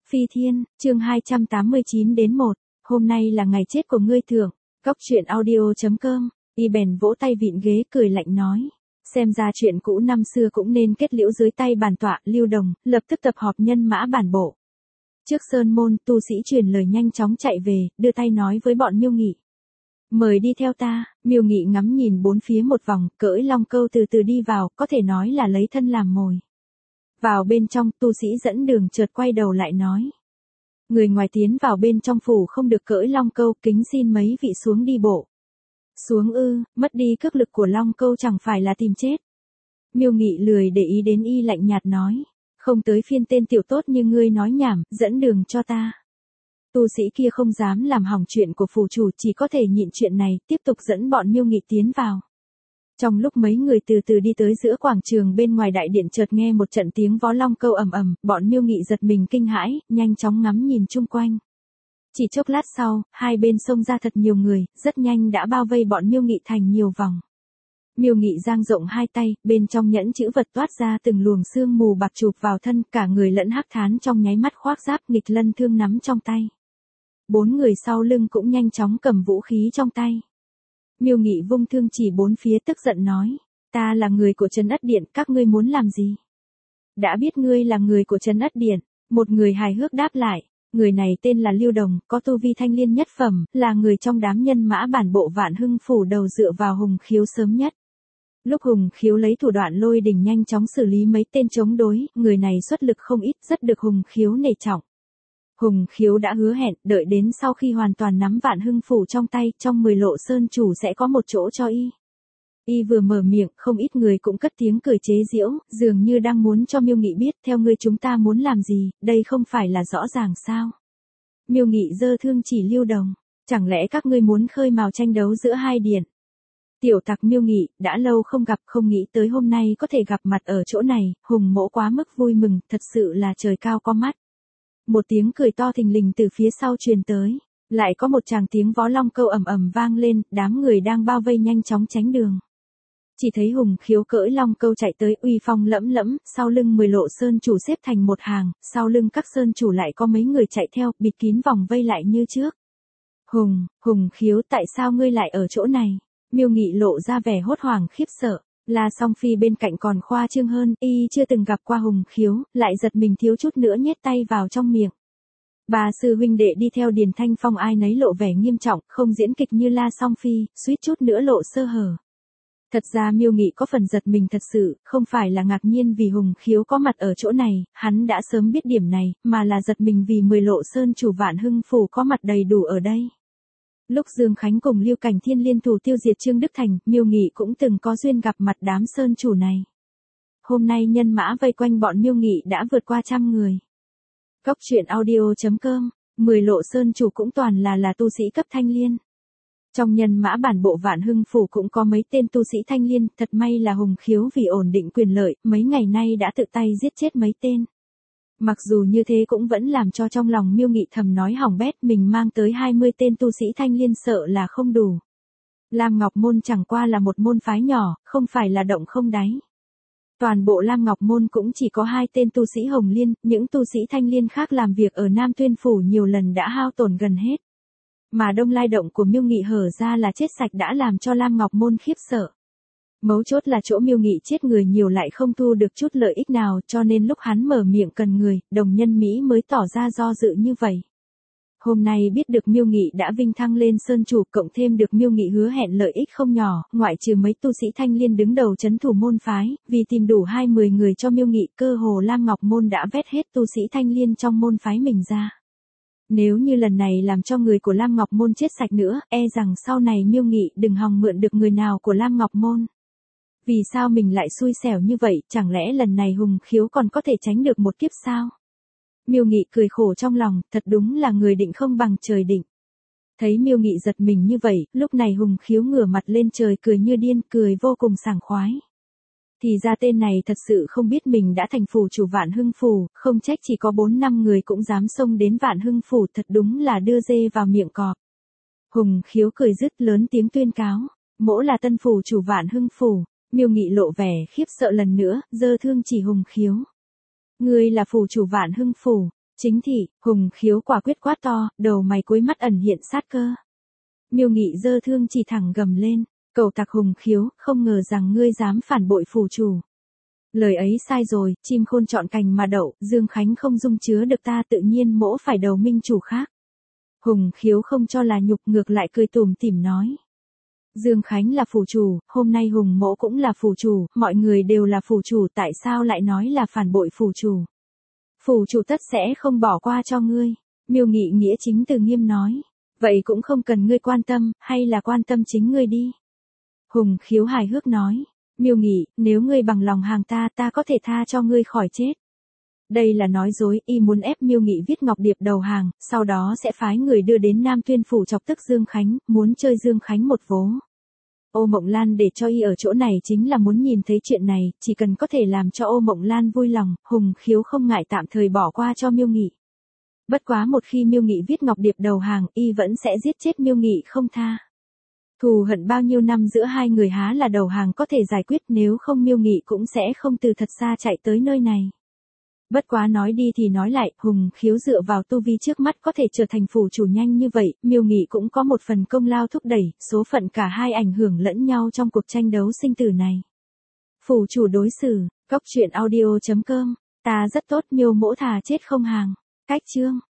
Phi Thiên, chương 289 đến 1, hôm nay là ngày chết của ngươi thượng, Cóc truyện audio.com, y bèn vỗ tay vịn ghế cười lạnh nói. Xem ra chuyện cũ năm xưa cũng nên kết liễu dưới tay bản tọa, Lưu Đồng, lập tức tập họp nhân mã bản bộ. Trước sơn môn, tu sĩ truyền lời nhanh chóng chạy về, đưa tay nói với bọn Miêu Nghị. Mời đi theo ta, Miêu Nghị ngắm nhìn bốn phía một vòng, cưỡi long câu từ từ đi vào, có thể nói là lấy thân làm mồi. Vào bên trong, tu sĩ dẫn đường chợt quay đầu lại nói. Người ngoài tiến vào bên trong phủ không được cưỡi long câu, kính xin mấy vị xuống đi bộ. Xuống ư, mất đi cước lực của long câu chẳng phải là tìm chết. Miêu Nghị lười để ý đến y lạnh nhạt nói. Không tới phiên tên tiểu tốt như ngươi nói nhảm, dẫn đường cho ta. Tu sĩ kia không dám làm hỏng chuyện của phủ chủ, chỉ có thể nhịn chuyện này, tiếp tục dẫn bọn Miêu Nghị tiến vào. Trong lúc mấy người từ từ đi tới giữa quảng trường bên ngoài đại điện chợt nghe một trận tiếng vó long câu ầm ầm, bọn Miêu Nghị giật mình kinh hãi, nhanh chóng ngắm nhìn chung quanh. Chỉ chốc lát sau, hai bên xông ra thật nhiều người, rất nhanh đã bao vây bọn Miêu Nghị thành nhiều vòng. Miêu Nghị giang rộng hai tay, bên trong nhẫn chữ vật toát ra từng luồng sương mù bạc chụp vào thân, cả người lẫn hắc thán trong nháy mắt khoác giáp nghịch lân thương nắm trong tay. Bốn người sau lưng cũng nhanh chóng cầm vũ khí trong tay. Miêu Nghị vung thương chỉ bốn phía tức giận nói, ta là người của Trấn Ất Điện, các ngươi muốn làm gì? Đã biết ngươi là người của Trấn Ất Điện, một người hài hước đáp lại, người này tên là Lưu Đồng, có tu vi thanh liên nhất phẩm, là người trong đám nhân mã bản bộ Vạn Hưng phủ đầu dựa vào Hùng Khiếu sớm nhất. Lúc Hùng Khiếu lấy thủ đoạn lôi đình nhanh chóng xử lý mấy tên chống đối, người này xuất lực không ít, rất được Hùng Khiếu nể trọng. Hùng Khiếu đã hứa hẹn, đợi đến sau khi hoàn toàn nắm Vạn Hưng phủ trong tay, trong 10 lộ sơn chủ sẽ có một chỗ cho y. Y vừa mở miệng, không ít người cũng cất tiếng cười chế giễu, dường như đang muốn cho Miêu Nghị biết, theo ngươi chúng ta muốn làm gì, đây không phải là rõ ràng sao? Miêu Nghị giơ thương chỉ Lưu Đồng, chẳng lẽ các ngươi muốn khơi mào tranh đấu giữa hai điện? Tiểu tặc Miêu Nghị, đã lâu không gặp, không nghĩ tới hôm nay có thể gặp mặt ở chỗ này, Hùng mỗ quá mức vui mừng, thật sự là trời cao có mắt. Một tiếng cười to thình lình từ phía sau truyền tới, lại có một tràng tiếng vó long câu ầm ầm vang lên, đám người đang bao vây nhanh chóng tránh đường. Chỉ thấy Hùng Khiếu cưỡi long câu chạy tới, uy phong lẫm lẫm, sau lưng 10 lộ sơn chủ xếp thành một hàng, sau lưng các sơn chủ lại có mấy người chạy theo, bịt kín vòng vây lại như trước. Hùng Khiếu, tại sao ngươi lại ở chỗ này? Miêu Nghị lộ ra vẻ hốt hoảng khiếp sợ. La Song Phi bên cạnh còn khoa trương hơn, y chưa từng gặp qua Hùng Khiếu, lại giật mình thiếu chút nữa nhét tay vào trong miệng. Bà sư huynh đệ đi theo Điền Thanh Phong ai nấy lộ vẻ nghiêm trọng, không diễn kịch như La Song Phi, suýt chút nữa lộ sơ hở. Thật ra Miêu Nghị có phần giật mình thật sự, không phải là ngạc nhiên vì Hùng Khiếu có mặt ở chỗ này, hắn đã sớm biết điểm này, mà là giật mình vì 10 lộ sơn chủ Vạn Hưng phủ có mặt đầy đủ ở đây. Lúc Dương Khánh cùng Lưu Cảnh Thiên liên thủ tiêu diệt Trương Đức Thành, Miêu Nghị cũng từng có duyên gặp mặt đám sơn chủ này. Hôm nay nhân mã vây quanh bọn Miêu Nghị đã vượt qua 100 người. Cóc truyện audio.com, 10 lộ sơn chủ cũng toàn là tu sĩ cấp thanh liên. Trong nhân mã bản bộ Vạn Hưng phủ cũng có mấy tên tu sĩ thanh liên, thật may là Hùng Khiếu vì ổn định quyền lợi, mấy ngày nay đã tự tay giết chết mấy tên. Mặc dù như thế cũng vẫn làm cho trong lòng Miêu Nghị thầm nói hỏng bét, mình mang tới 20 tên tu sĩ thanh liên sợ là không đủ. Lam Ngọc Môn chẳng qua là một môn phái nhỏ, không phải là động không đáy. Toàn bộ Lam Ngọc Môn cũng chỉ có 2 tên tu sĩ Hồng Liên, những tu sĩ thanh liên khác làm việc ở Nam Tuyên phủ nhiều lần đã hao tổn gần hết. Mà Đông Lai động của Miêu Nghị hở ra là chết sạch đã làm cho Lam Ngọc Môn khiếp sợ. Mấu chốt là chỗ Miêu Nghị chết người nhiều lại không thu được chút lợi ích nào, cho nên lúc hắn mở miệng cần người, Đồng Nhân Mỹ mới tỏ ra do dự như vậy. Hôm nay biết được Miêu Nghị đã vinh thăng lên sơn chủ, cộng thêm được Miêu Nghị hứa hẹn lợi ích không nhỏ, ngoại trừ mấy tu sĩ thanh liên đứng đầu trấn thủ môn phái, vì tìm đủ 20 người cho Miêu Nghị, cơ hồ Lam Ngọc Môn đã vét hết tu sĩ thanh liên trong môn phái mình ra. Nếu như lần này làm cho người của Lam Ngọc Môn chết sạch nữa, e rằng sau này Miêu Nghị đừng hòng mượn được người nào của Lam Ngọc Môn. Vì sao mình lại xui xẻo như vậy, chẳng lẽ lần này Hùng Khiếu còn có thể tránh được một kiếp sao? Miêu Nghị cười khổ trong lòng, thật đúng là người định không bằng trời định. Thấy Miêu Nghị giật mình như vậy, lúc này Hùng Khiếu ngửa mặt lên trời cười như điên, cười vô cùng sảng khoái. Thì ra tên này thật sự không biết mình đã thành phủ chủ Vạn Hưng phủ, không trách chỉ có 4-5 người cũng dám xông đến Vạn Hưng phủ, thật đúng là đưa dê vào miệng cọp. Hùng Khiếu cười dứt lớn tiếng tuyên cáo, mỗ là tân phủ chủ Vạn Hưng phủ. Miêu Nghị lộ vẻ khiếp sợ lần nữa, giơ thương chỉ Hùng Khiếu. Ngươi là phủ chủ Vạn Hưng phủ, Chính thị, Hùng Khiếu quả quyết quát to, đầu mày cuối mắt ẩn hiện sát cơ. Miêu Nghị giơ thương chỉ thẳng gầm lên, cẩu tặc Hùng Khiếu, không ngờ rằng ngươi dám phản bội phủ chủ. Lời ấy sai rồi, chim khôn chọn cành mà đậu, Dương Khánh không dung chứa được ta tự nhiên mỗ phải đầu minh chủ khác. Hùng Khiếu không cho là nhục ngược lại cười tủm tỉm nói. Dương Khánh là phủ chủ, hôm nay Hùng mỗ cũng là phủ chủ, mọi người đều là phủ chủ, tại sao lại nói là phản bội phủ chủ? Phủ chủ tất sẽ không bỏ qua cho ngươi. Miêu Nghị nghĩa chính từ nghiêm nói. Vậy cũng không cần ngươi quan tâm, hay là quan tâm chính ngươi đi. Hùng Khiếu hài hước nói. Miêu Nghị, nếu ngươi bằng lòng hàng ta, ta có thể tha cho ngươi khỏi chết. Đây là nói dối, y muốn ép Miêu Nghị viết ngọc điệp đầu hàng, sau đó sẽ phái người đưa đến Nam Tuyên phủ chọc tức Dương Khánh, muốn chơi Dương Khánh một vố. Ô Mộng Lan để cho y ở chỗ này chính là muốn nhìn thấy chuyện này, chỉ cần có thể làm cho Ô Mộng Lan vui lòng, Hùng Khiếu không ngại tạm thời bỏ qua cho Miêu Nghị. Bất quá một khi Miêu Nghị viết ngọc điệp đầu hàng, y vẫn sẽ giết chết Miêu Nghị không tha. Thù hận bao nhiêu năm giữa hai người há là đầu hàng có thể giải quyết, nếu không Miêu Nghị cũng sẽ không từ thật xa chạy tới nơi này. Bất quá nói đi thì nói lại, Hùng Khiếu dựa vào tu vi trước mắt có thể trở thành phủ chủ nhanh như vậy, Miêu Nghị cũng có một phần công lao thúc đẩy, số phận cả hai ảnh hưởng lẫn nhau trong cuộc tranh đấu sinh tử này. Phủ chủ đối xử, cóc truyện audio.com, ta rất tốt, Miêu mỗ thà chết không hàng. Cách chương